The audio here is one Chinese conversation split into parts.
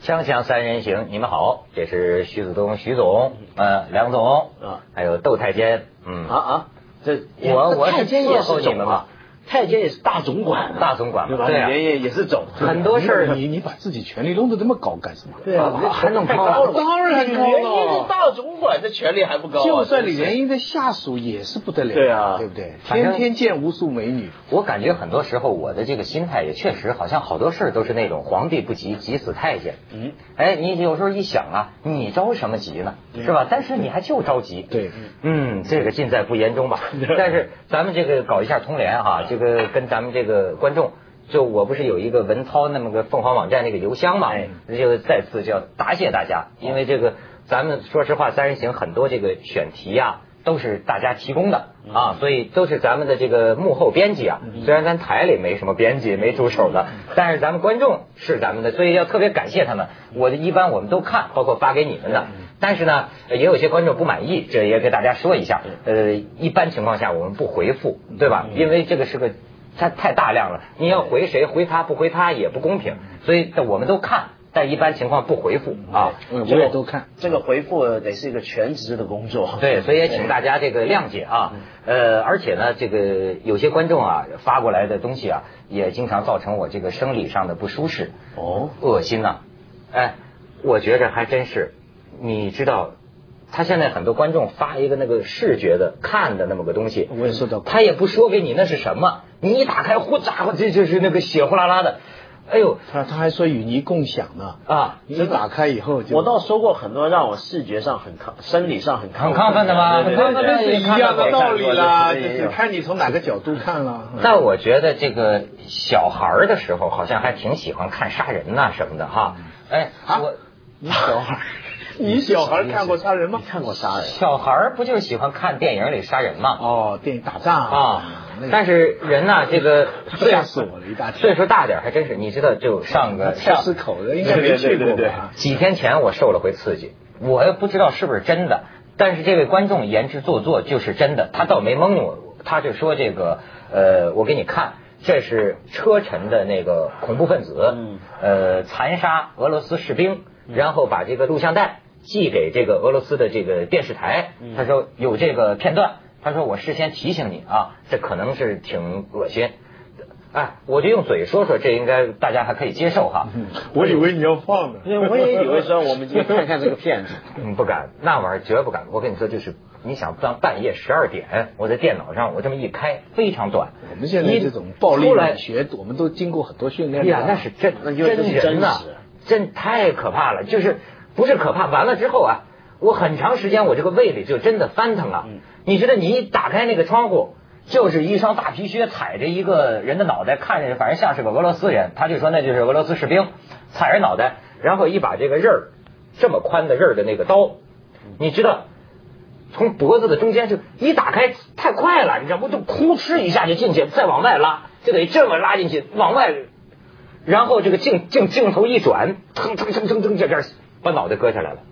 锵锵三人行，你们好，这是徐子东徐总，梁总，还有窦太监， 这我太监也是总嘛。 太监也是大总管， 对吧？ 对啊，也是总， 很多事儿你把自己权力弄得这么高干什么？ 对啊， 还弄太高了， 当然高了。 连一个大总管的权力还不高， 就算李莲英的下属也是不得了， 对啊， 对不对？天天见无数美女。 我感觉很多时候我的这个心态也确实好像好多事儿都是那种皇帝不急急死太监。你有时候一想啊，你着什么急呢？是吧？但是你还就着急。 对， 这个尽在不言中吧。但是咱们这个搞一下通联哈，这个跟咱们这个观众，就我不是有一个文涛那么个凤凰网站那个邮箱嘛，就再次叫答谢大家，因为这个咱们说实话三人行很多这个选题啊都是大家提供的啊，所以都是咱们的这个幕后编辑啊，虽然咱台里没什么编辑没助手的，但是咱们观众是咱们的，所以要特别感谢他们。一般我们都看，包括发给你们的。但是呢，也有些观众不满意，这也给大家说一下。一般情况下我们不回复，对吧？因为这个是个它太大量了，你要回谁回他不回他也不公平，所以我们都看，但一般情况不回复啊。 我也都看， 这个回复得是一个全职的工作。 对，所以也请大家这个谅解啊。而且呢，这个有些观众啊发过来的东西啊，也经常造成我这个生理上的不舒适，恶心呐。我觉着还真是。你知道，他现在很多观众发一个那个视觉的看的那么个东西， 我也收到， 他也不说给你那是什么，你一打开，呼家伙，这就是那个血呼啦啦的，哎呦， 他还说与你共享呢啊！你一打开以后就， 我倒收过很多让我视觉上生理上很亢奋的吗？ 这是一样的道理啦，就是看你从哪个角度看了。 但我觉得这个小孩的时候好像还挺喜欢看杀人呐什么的哈。 你小孩。你小孩看过杀人吗？ 你看过杀人？ 小孩不就是喜欢看电影里杀人吗？ 电影打仗啊。但是人呢，这个吓死我了一大跳。 岁数大点还真是，你知道，就上菜市口的应该没去过吧？ 几天前我受了回刺激，我也不知道是不是真的，但是这位观众言之做作就是真的，他倒没蒙我，他就说这个我给你看。这是车臣的那个恐怖分子，残杀俄罗斯士兵，然后把这个录像带寄给这个俄罗斯的这个电视台。他说有这个片段，他说我事先提醒你啊，这可能是挺恶心。我就用嘴说说，这应该大家还可以接受哈。 我以为你要放呢， 我也以为说我们今天看看这个片子。 不敢，那玩意儿绝不敢。我跟你说，就是你想当半夜12点，我在电脑上我这么一开，非常短。 我们现在这种暴力美学，我们都经过很多训练。 那是真人呐，真太可怕了。就是不是可怕，完了之后啊，我很长时间我这个胃里就真的翻腾了。你知道，你一打开那个窗户。就是一双大皮靴踩着一个人的脑袋，看着反正像是个俄罗斯人，他就说那就是俄罗斯士兵，踩着脑袋，然后一把这个刃儿这么宽的刃儿的那个刀，你知道从脖子的中间就一打开太快了，你知道不？就哭哧一下就进去，再往外拉，就得这么拉进去，往外，然后这个镜头一转，腾这边把脑袋割下来了。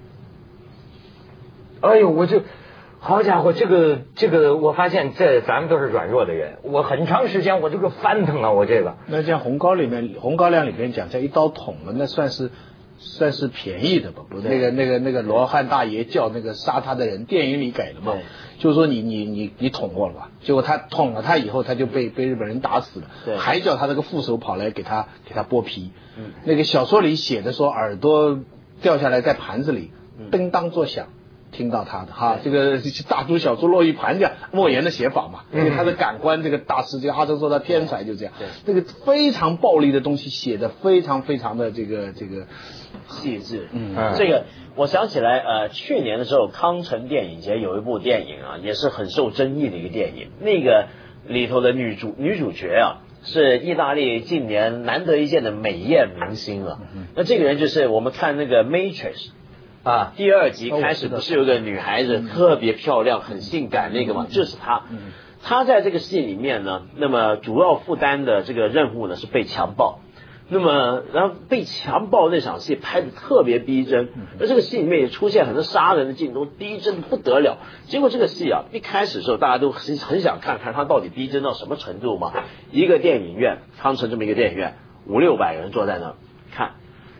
哎呦，我就。好家伙，这个，我发现咱们都是软弱的人，我很长时间我这个翻腾啊，我这个。 那像红高粱里面讲叫一刀捅了，那算是便宜的吧？不，那个罗汉大爷叫那个杀他的人，电影里改的嘛，就是说你捅过了吧？结果他捅了他以后，他就被日本人打死了，还叫他那个副手跑来给他剥皮。那个小说里写的说耳朵掉下来在盘子里，叮当作响。听到他的哈，这个大猪小猪落玉盘这样莫言的写法嘛，因为他的感官这个大师，这个阿哲说他天才就这样，这个非常暴力的东西写的非常的这个细致。这个我想起来，去年的时候康城电影节有一部电影啊，也是很受争议的一个电影，那个里头的女主角啊。是意大利近年难得一见的美艳明星啊。那这个人就是我们看那个 Matrix。第2集开始不是有个女孩子特别漂亮、很性感那个嘛，就是她。她在这个戏里面呢，那么主要负担的这个任务呢是被强暴。那么然后被强暴那场戏拍的特别逼真，而这个戏里面也出现很多杀人的镜头，逼真不得了。结果这个戏啊，一开始的时候大家都很想看看它到底逼真到什么程度嘛。一个电影院，康城这么一个电影院，500-600人坐在那看。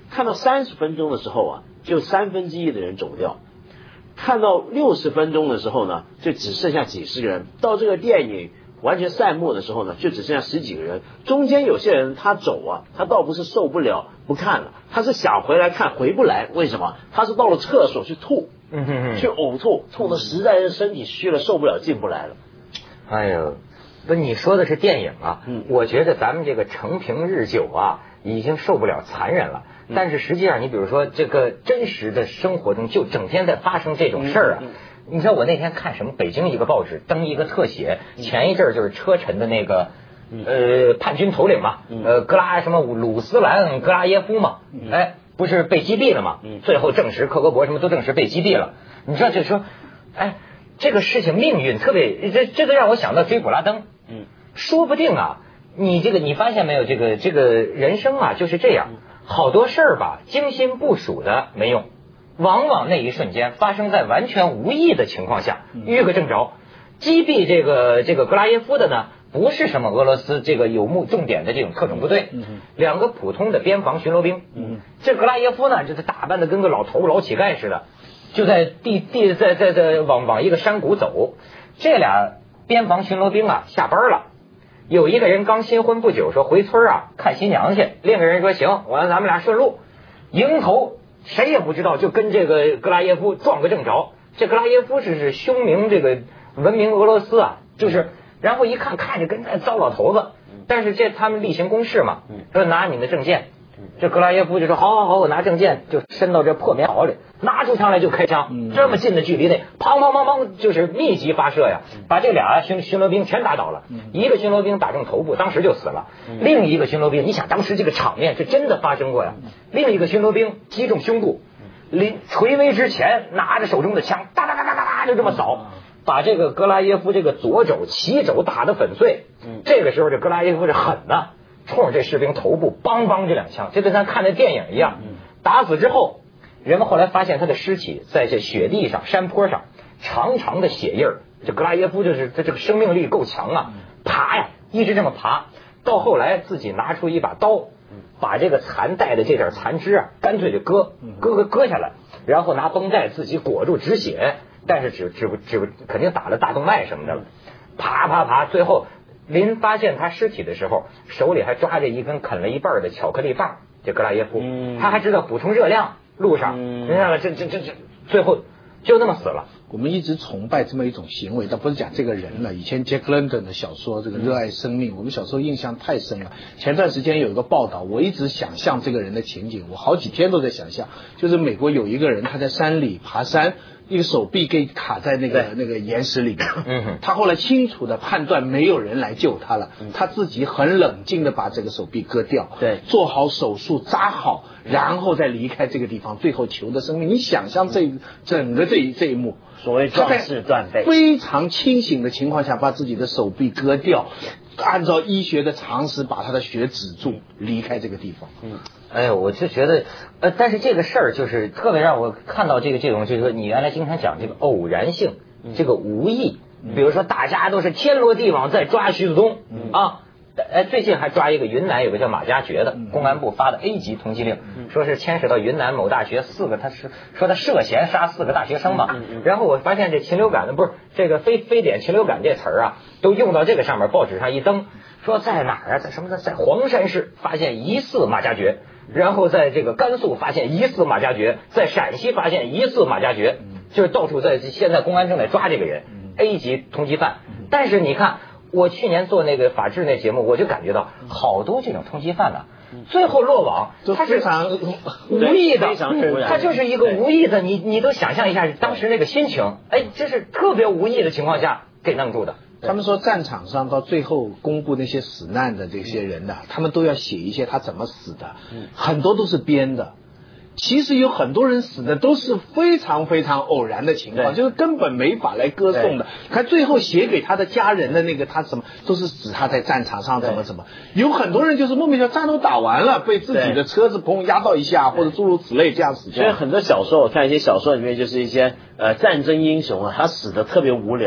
看到30分钟的时候啊，就1/3的人走掉；看到60分钟的时候呢，就只剩下几十个人；到这个电影完全散幕的时候呢，就只剩下10几个人。中间有些人他走啊，他倒不是受不了不看了，他是想回来看回不来。为什么？他是到了厕所去吐，去呕吐，吐的实在是身体虚了，受不了进不来了。 哎呦，不，你说的是电影啊，我觉得咱们这个承平日久啊，已经受不了残忍了。但是实际上，你比如说这个真实的生活中，就整天在发生这种事儿啊。你知道我那天看什么？北京一个报纸登一个特写，前一阵就是车臣的那个叛军头领嘛，格拉什么鲁斯兰格拉耶夫嘛，哎，不是被击毙了嘛？最后证实克格勃什么都证实被击毙了。你知道就说，哎，这个事情命运特别，这个让我想到追捕拉登。说不定啊，你发现没有？这个人生啊就是这样，好多事儿吧，精心部署的没用。往往那一瞬间发生在完全无意的情况下，遇个正着。击毙这个格拉耶夫的呢，不是什么俄罗斯这个有目重点的这种特种部队，2个普通的边防巡逻兵。这格拉耶夫呢，就是打扮的跟个老头老乞丐似的，就在在往一个山谷走。这俩边防巡逻兵啊下班了，有一个人刚新婚不久，说回村啊看新娘去，另一个人说行，我让咱们俩顺路。迎头谁也不知道，就跟这个格拉耶夫撞个正着。这格拉耶夫是凶名这个闻名俄罗斯啊，就是然后一看着跟那糟老头子，但是这他们例行公事嘛，说拿你的证件。这格拉耶夫就说好，我拿证件，就伸到这破棉袄里，拿出枪来就开枪，这么近的距离内，砰，就是密集发射呀，把这俩巡逻兵全打倒了。一个巡逻兵打中头部，当时就死了；另一个巡逻兵，你想当时这个场面是真的发生过呀。另一个巡逻兵击中胸部，临垂危之前拿着手中的枪，哒就这么扫，把这个格拉耶夫这个左肘齐肘打得粉碎。这个时候这格拉耶夫是狠呐，冲着这士兵头部梆这2枪，就跟咱看的电影一样。打死之后，人们后来发现他的尸体在这雪地上、山坡上，长的血印儿。这格拉耶夫就是他这个生命力够强啊，爬呀，一直这么爬，到后来自己拿出一把刀，把这个残带的这点残肢啊，干脆就割下来，然后拿绷带自己裹住止血，但是只肯定打了大动脉什么的了。爬，最后临发现他尸体的时候，手里还抓着一根啃了一半的巧克力棒。这格拉耶夫，他还知道补充热量，路上，你看了这最后就那么死了。 我们一直崇拜这么一种行为，但不是讲这个人了。以前杰克伦敦的小说《这个热爱生命》，我们小时候印象太深了。前段时间有一个报道，我一直想象这个人的情景，我好几天都在想象，就是美国有一个人他在山里爬山，一个手臂给卡在那个岩石里面，他后来清楚的判断没有人来救他了，他自己很冷静的把这个手臂割掉， 对， 做好手术扎好，然后再离开这个地方，最后求的生命。你想象整个这一幕， 所谓壮士断背， 非常清醒的情况下把自己的手臂割掉，按照医学的常识把他的血止住，离开这个地方。 哎呦，我就觉得，但是这个事儿就是特别让我看到这种，就是说你原来经常讲这个偶然性，这个无意，比如说大家都是天罗地网在抓徐子东啊。最近还抓一个云南有个叫马加爵的，公安部发的 A 级通缉令，说是牵扯到云南某大学他涉嫌杀4个大学生嘛。然后我发现这禽流感的不是这个非典禽流感这词儿啊，都用到这个上面，报纸上一登，说在哪儿啊，在什么呢？在黄山市发现疑似马加爵，然后在这个甘肃发现疑似马加爵，在陕西发现疑似马加爵，就是到处现在公安正在抓这个人 A 级通缉犯。但是你看。我去年做那个法制那节目，我就感觉到好多这种通缉犯呢，最后落网，他是非常无意的， 非常突然， 他就是一个无意的，你都想象一下当时那个心情，这是特别无意的情况下给弄住的。 他们说战场上到最后公布那些死难的这些人呢，他们都要写一些他怎么死的，很多都是编的。其实有很多人死的都是非常偶然的情况，就是根本没法来歌颂的。看最后写给他的家人的那个他什么，都是指他在战场上怎么。有很多人就是莫名其妙战斗打完了，被自己的车子砰压到一下，或者诸如此类这样死掉。 所以很多小说，我看一些小说里面就是一些战争英雄啊，他死的特别无聊。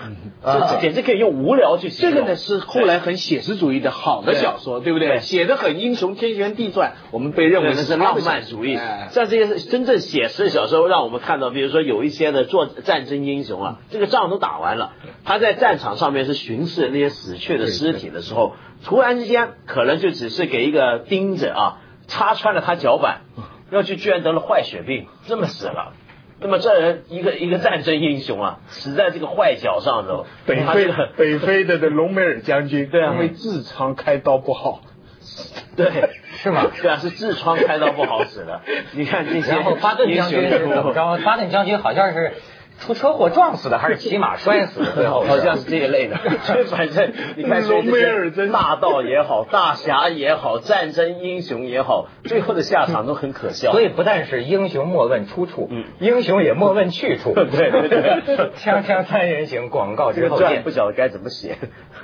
这简直可以用无聊去形容。 这个呢是后来很写实主义的好的小说，对不对？写得很英雄，天旋地转，我们被认为是浪漫主义。像这些真正写实的小说，让我们看到，比如说有一些的做战争英雄啊，这个仗都打完了，他在战场上面是巡视那些死去的尸体的时候，突然之间可能就只是给一个钉子啊插穿了他脚板，然后就居然得了坏血病，这么死了。那么这人一个战争英雄啊，死在这个坏脚上的北非的隆美尔将军， 对啊， 因为痔疮开刀不好， 对， 是吗？ 对啊，是痔疮开刀不好死的。你看这些， 然后巴顿将军是怎么着？巴顿将军好像是出车祸撞死的，还是骑马摔死的？最后好像是这一类的。所以反正你看， 隆美尔真大盗也好，大侠也好，战争英雄也好，最后的下场都很可笑。 所以不但是英雄莫问出处，英雄也莫问去处。 对对对， 锵锵三人行，广告之后见。 不晓得该怎么写。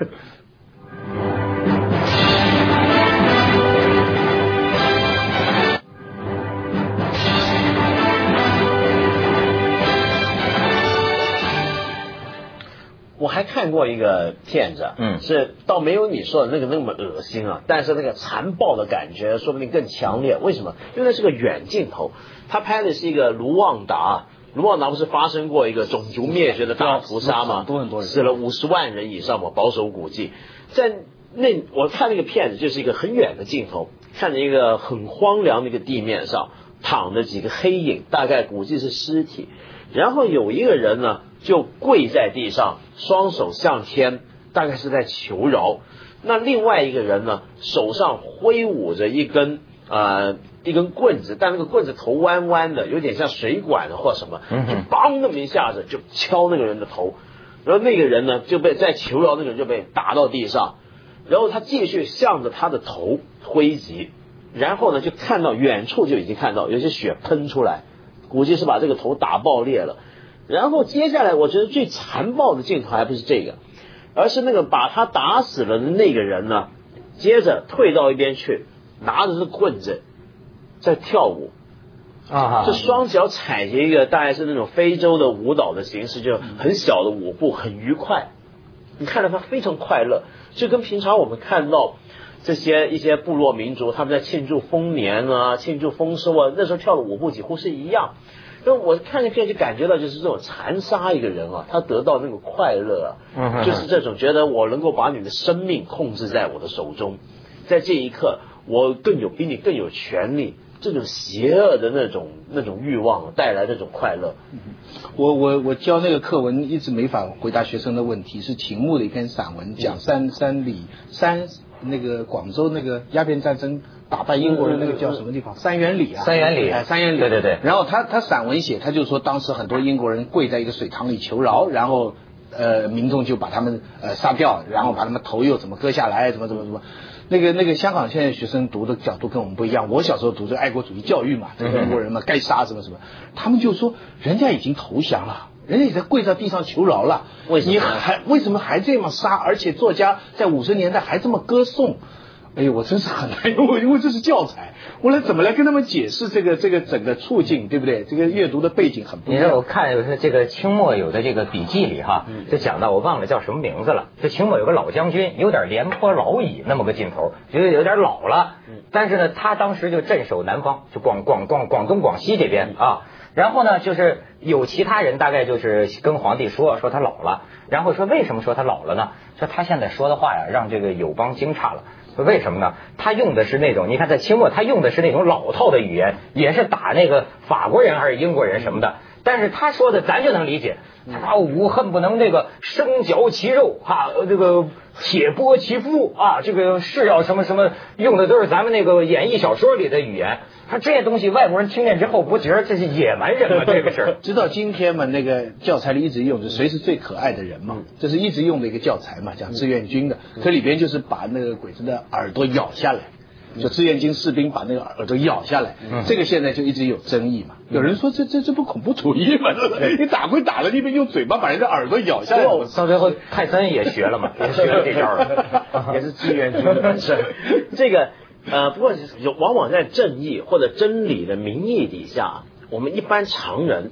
我还看过一个片子，是倒没有你说的那么恶心啊，但是那个残暴的感觉说不定更强烈。为什么？因为那是个远镜头，他拍的是一个卢旺达。卢旺达不是发生过一个种族灭绝的大屠杀吗？ 很多人死了50万人以上嘛，保守估计。在我看那个片子就是一个很远的镜头，看着一个很荒凉的一个地面上躺着几个黑影，大概估计是尸体。然后有一个人呢就跪在地上，双手向天，大概是在求饶。那另外一个人呢手上挥舞着一根棍子，但那个棍子头弯弯的，有点像水管的或什么，就梆那么一下子就敲那个人的头，然后那个人呢就被在求饶，那个人就被打到地上，然后他继续向着他的头挥击，然后呢就看到远处就已经看到有些血喷出来，估计是把这个头打爆裂了。然后接下来我觉得最残暴的镜头还不是这个，而是那个把他打死了的那个人呢，接着退到一边去，拿着这棍子在跳舞啊，这双脚踩着一个大概是那种非洲的舞蹈的形式，就很小的舞步，很愉快。你看到他非常快乐，就跟平常我们看到这些一些部落民族他们在庆祝丰年啊、庆祝丰收啊，那时候跳的舞步几乎是一样。那我看这片就感觉到，就是这种残杀一个人啊，他得到那个快乐啊，就是这种觉得我能够把你的生命控制在我的手中，在这一刻我比你更有权利，这种邪恶的那种欲望带来这种快乐。 我教那个课文一直没法回答学生的问题，是秦牧的一篇散文，讲那个广州那个鸦片战争打败英国人那个叫什么地方？三元里啊。 三元里。对对对。 然后他散文写，他就说当时很多英国人跪在一个水塘里求饶，然后民众就把他们杀掉，然后把他们头又怎么割下来，怎么。那个香港现在学生读的角度跟我们不一样。我小时候读这爱国主义教育嘛，这英国人嘛该杀什么，他们就说人家已经投降了。人家也在跪在地上求饶了，为什么还这么杀？而且作家在50年代还这么歌颂，哎呦，我真是很难用，因为这是教材，我怎么来跟他们解释这个整个处境，对不对？这个阅读的背景很不一样。 你看，我看有这个清末有的这个笔记里哈，就讲到我忘了叫什么名字了，就清末有个老将军，有点廉颇老矣那么个劲头，觉得有点老了，但是呢，他当时就镇守南方，就广东广西这边啊。然后呢，就是有其他人大概就是跟皇帝说他老了，然后说为什么说他老了呢？说他现在说的话呀，让这个友邦惊诧了。说为什么呢？他用的是那种，你看在清末他用的是那种老套的语言，也是打那个法国人还是英国人什么的，但是他说的咱就能理解。他吾恨不能这个生嚼其肉啊，这个铁剥其肤啊，这个是要什么什么，用的都是咱们那个演义小说里的语言。他这些东西外国人听见之后不觉得这是野蛮人吗？这个事儿直到今天嘛，那个教材里一直用着谁是最可爱的人嘛，这是一直用的一个教材嘛，讲志愿军的，这里边就是把那个鬼子的耳朵咬下来，就志愿军士兵把那个耳朵咬下来，这个现在就一直有争议嘛。有人说这不恐怖主义嘛？你打归打了，你别用嘴巴把人家耳朵咬下来。 到最后泰森也学了嘛，也学了这招了， 也是志愿军的本身。这个不过往往在正义或者真理的名义底下，我们一般常人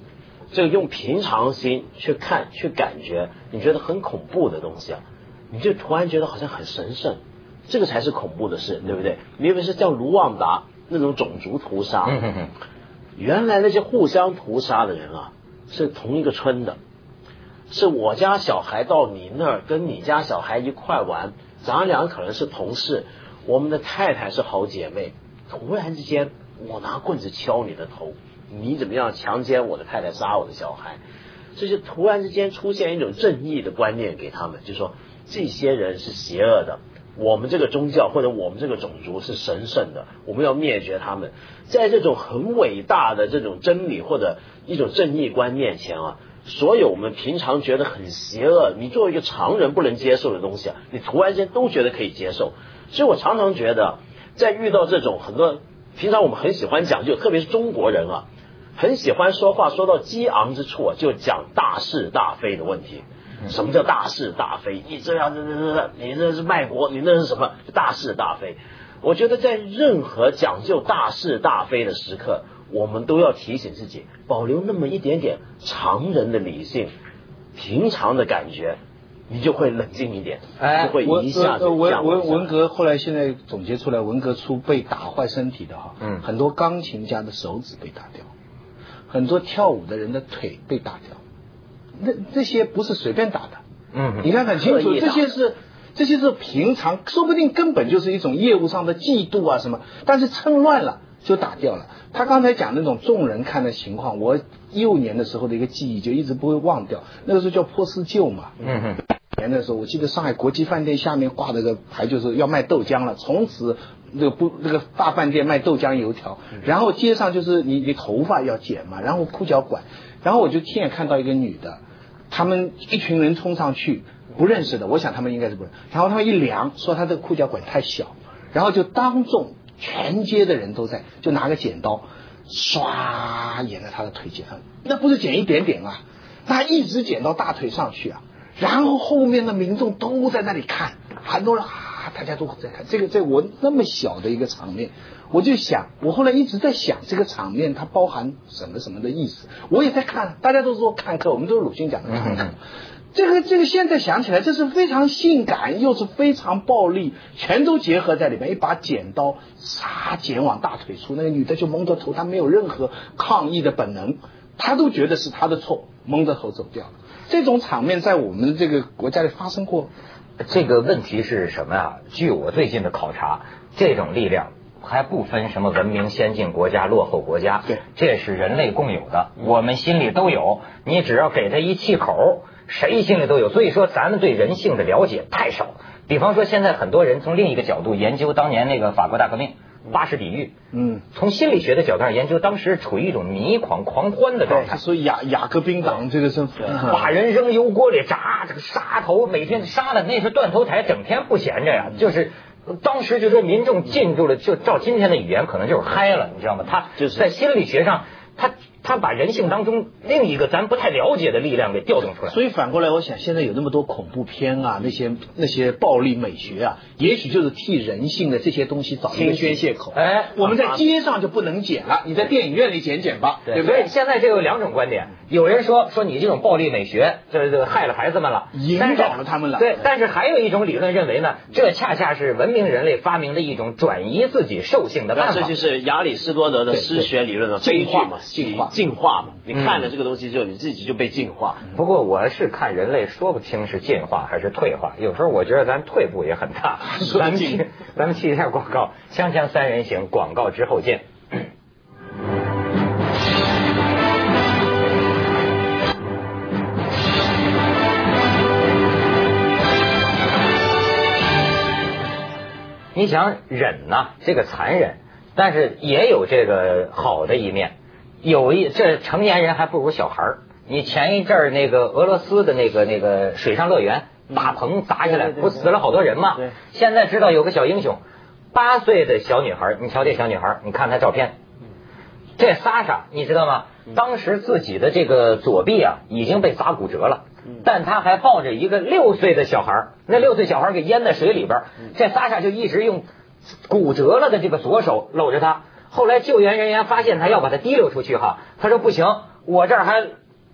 这个用平常心去看去感觉，你觉得很恐怖的东西啊，你就突然觉得好像很神圣，这个才是恐怖的事，对不对？你以为是像卢旺达那种种族屠杀，原来那些互相屠杀的人啊，是同一个村的，是我家小孩到你那儿跟你家小孩一块玩，咱俩可能是同事，我们的太太是好姐妹，突然之间我拿棍子敲你的头，你怎么样强奸我的太太，杀我的小孩，这就突然之间出现一种正义的观念给他们，就说这些人是邪恶的，我们这个宗教或者我们这个种族是神圣的，我们要灭绝他们。在这种很伟大的这种真理或者一种正义观面前啊，所有我们平常觉得很邪恶，你作为一个常人不能接受的东西啊，你突然间都觉得可以接受。所以我常常觉得，在遇到这种很多平常我们很喜欢讲究，特别是中国人啊，很喜欢说话说到激昂之处啊，就讲大是大非的问题。什么叫大是大非？你这样你这是卖国，你那是什么大是大非？我觉得在任何讲究大是大非的时刻，我们都要提醒自己，保留那么一点点常人的理性，平常的感觉，你就会冷静一点，就会一下子降。 文革后来现在总结出来，文革初被打坏身体的哈，很多钢琴家的手指被打掉，很多跳舞的人的腿被打掉，这些不是随便打的，你看很清楚，这些是平常，说不定根本就是一种业务上的嫉妒啊什么，但是趁乱了就打掉了。他刚才讲那种众人看的情况，我幼年的时候的一个记忆就一直不会忘掉。那个时候叫波斯旧嘛，年的时候，我记得上海国际饭店下面挂了个牌，就是要卖豆浆了，从此那个大饭店卖豆浆油条，然后街上就是你头发要剪嘛，然后裤脚管，然后我就亲眼看到一个女的，他们一群人冲上去。不认识的，我想他们应该是不认识。然后他们一量，说他这个裤脚管太小，然后就当众全街的人都在，就拿个剪刀，唰沿着他的腿剪上，那不是剪一点点啊，那一直剪到大腿上去啊。然后后面的民众都在那里看，很多人大家都在看这个我那么小的一个场面，我就想，我后来一直在想这个场面它包含什么什么的意思。我也在看，大家都说看客，我们都是鲁迅讲的看客。这个现在想起来，这是非常性感，又是非常暴力，全都结合在里面。一把剪刀，剪往大腿处，那个女的就蒙着头，她没有任何抗议的本能，她都觉得是她的错，蒙着头走掉了。这种场面在我们这个国家里发生过。 这个问题是什么啊？据我最近的考察，这种力量还不分什么文明先进国家、落后国家， 对， 这是人类共有的，我们心里都有。你只要给他一气口，谁心里都有。所以说咱们对人性的了解太少。比方说现在很多人从另一个角度研究当年那个法国大革命，80底狱，从心理学的角度上研究，当时处于一种迷狂狂欢的状态。 所以雅各宾党这个是把人扔油锅里炸，这个杀头，每天杀的那是断头台，整天不闲着呀。就是当时就说民众进入了，就照今天的语言，可能就是嗨了，你知道吗？他就是在心理学上，他把人性当中另一个咱不太了解的力量给调动出来。 所以反过来，我想现在有那么多恐怖片啊，那些暴力美学啊，也许就是替人性的这些东西找一个宣泄口。我们在街上就不能剪了，你在电影院里剪吧，对不对？ 所以现在这有两种观点，有人说你这种暴力美学，这害了孩子们了， 引导了他们了。 对，但是还有一种理论认为呢，这恰恰是文明人类发明的一种转移自己兽性的办法。 这就是亚里士多德的诗学理论的进化嘛， 进化嘛。你看了这个东西之后，你自己就被进化。 不过我是看人类说不清是进化还是退化，有时候我觉得咱退步也很大。咱们去一下广告，锵锵三人行，广告之后见。你想忍呐，这个残忍，但是也有这个好的一面。这成年人还不如小孩儿。你前一阵儿那个俄罗斯的那个水上乐园大棚砸下来，不死了好多人吗？ 对。 现在知道有个小英雄，8岁的小女孩，你瞧这小女孩，你看她照片，这莎莎你知道吗？当时自己的这个左臂啊已经被砸骨折了，但她还抱着一个6岁的小孩，那6岁小孩给淹在水里边，这莎莎就一直用骨折了的这个左手搂着她。后来救援人员发现他要把他提溜出去哈，他说不行，我这儿还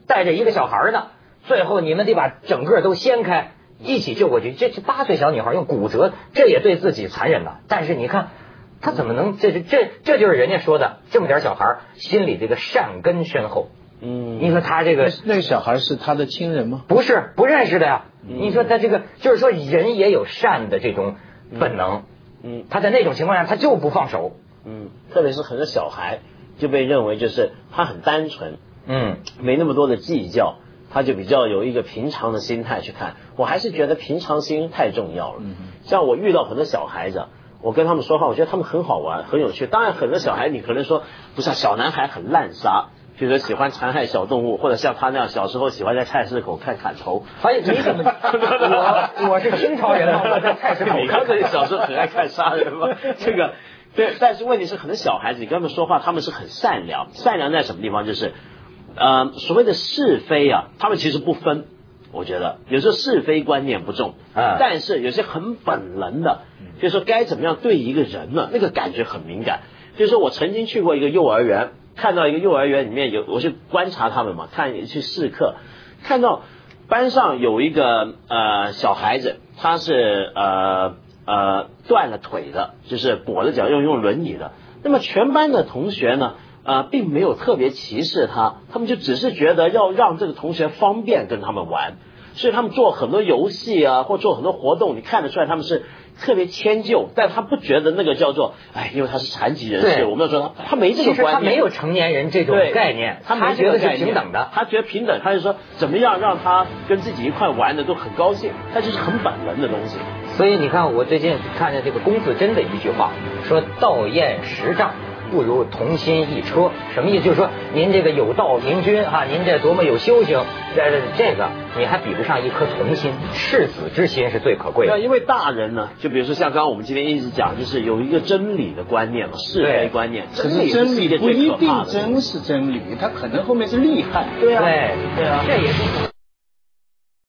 带着一个小孩呢，最后你们得把整个都掀开，一起救过去。这8岁小女孩用骨折，这也对自己残忍了。但是你看，他怎么能这就是人家说的这么点小孩心里这个善根深厚。你说他这个那个小孩是他的亲人吗？ 不是，不认识的呀。你说他这个就是说人也有善的这种本能。他在那种情况下他就不放手。 特别是很多小孩就被认为就是他很单纯，没那么多的计较，他就比较有一个平常的心态去看。我还是觉得平常心太重要了。像我遇到很多小孩子，我跟他们说话，我觉得他们很好玩，很有趣。当然很多小孩你可能说不是小男孩很滥杀，比如说喜欢残害小动物，或者像他那样小时候喜欢在菜市口看砍头。 你怎么我是清朝人嘛，我在菜市口你刚才小时候很爱看杀人嘛，这个对。但是问题是很多小孩子你跟他们说话，他们是很善良。善良在什么地方？就是所谓的是非啊，他们其实不分。我觉得有时候是非观念不重，但是有些很本能的，就是说该怎么样对一个人呢，那个感觉很敏感。就是说我曾经去过一个幼儿园，看到一个幼儿园里面我去观察他们嘛，去试课，看到班上有一个小孩子，他是断了腿的，就是跛着脚用轮椅的。那么全班的同学呢并没有特别歧视他，他们就只是觉得要让这个同学方便跟他们玩，所以他们做很多游戏啊，或做很多活动，你看得出来他们是特别迁就，但他不觉得那个叫做因为他是残疾人士，我们要说他没这个观念， 其实他没有成年人这种概念， 他觉得是平等的， 他觉得平等，他就说怎么样让他跟自己一块玩的都很高兴，他就是很本能的东西。 所以你看，我最近看见这个龚自珍的一句话，说道验10丈，不如同心一车。什么意思？就是说您这个有道明君您这多么有修行，这个你还比不上一颗童心，赤子之心是最可贵的。 因为大人呢，就比如说像刚刚我们今天一直讲，就是有一个真理的观念嘛，是非观念。 可是真理不一定真是真理，它可能后面是厉害。 对啊， 对啊，这也是。